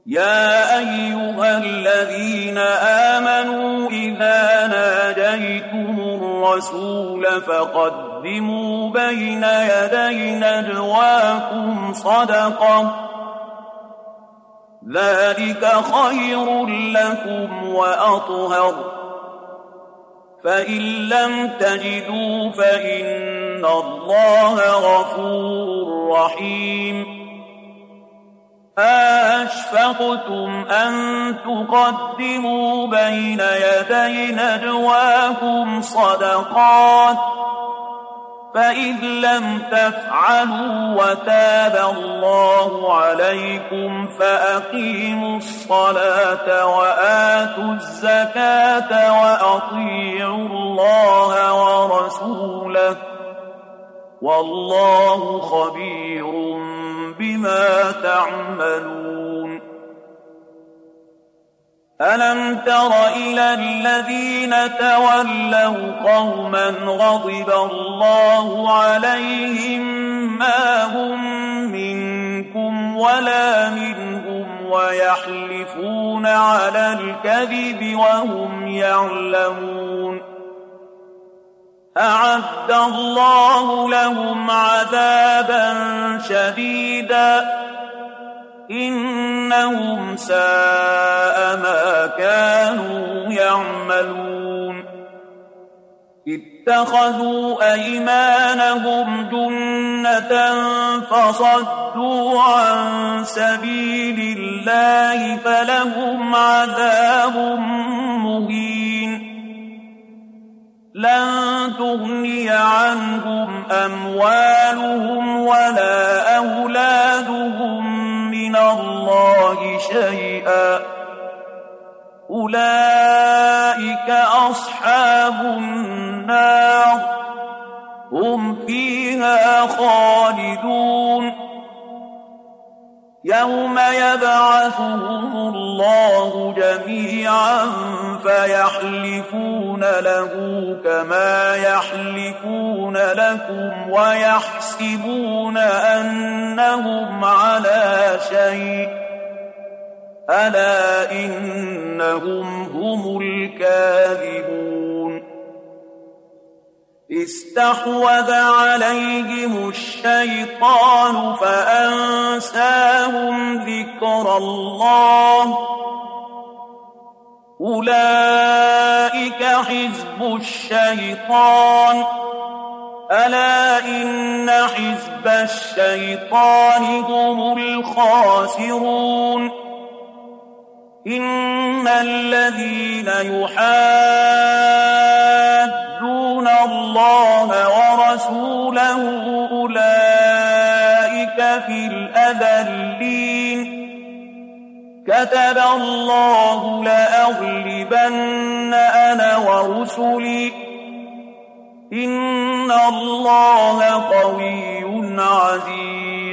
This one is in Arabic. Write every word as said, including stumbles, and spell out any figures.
يا أيها الذين آمنوا إذا ناجيتم الرسول فقدموا بين يدي نجواكم صدقة ذلك خير لكم وأطهر فإن لم تجدوا فإن الله غفور رحيم أَأَشْفَقْتُمْ أَن تُقَدِّمُوا بَيْنَ يَدَيْ نَجْوَاكُمْ صَدَقَاتٍ فَإِذْ لَمْ تَفْعَلُوا وَتَابَ اللَّهُ عَلَيْكُمْ فَأَقِيمُوا الصَّلَاةَ وَآتُوا الزَّكَاةَ وَأَطِيعُوا اللَّهَ وَرَسُولَهُ وَاللَّهُ خَبِيرٌ بما تعملون ألم تر إلى الذين تولوا قوما غضب الله عليهم ما هم منكم ولا منهم ويحلفون على الكذب وهم يعلمون أعد الله لهم عذابا شديدا إنهم ساء ما كانوا يعملون اتخذوا أيمانهم جنة فصدوا عن سبيل الله فلهم عذاب مهين لن تغني عنهم أموالهم ولا أولادهم من الله شيئا أولئك أصحاب النار هم فيها خالدون يوم يبعثهم الله جميعا فيحلفون له كما يحلفون لكم ويحسبون أنهم على شيء ألا إنهم هم الكاذبون استحوذ عليهم الشيطان فأنساهم ذكر الله أولئك حزب الشيطان ألا إن حزب الشيطان هم الخاسرون إن الذين يحادون الله ورسوله أولئك في الأذلين كتب الله لأغلبن أنا ورسلي إن الله قوي عزيز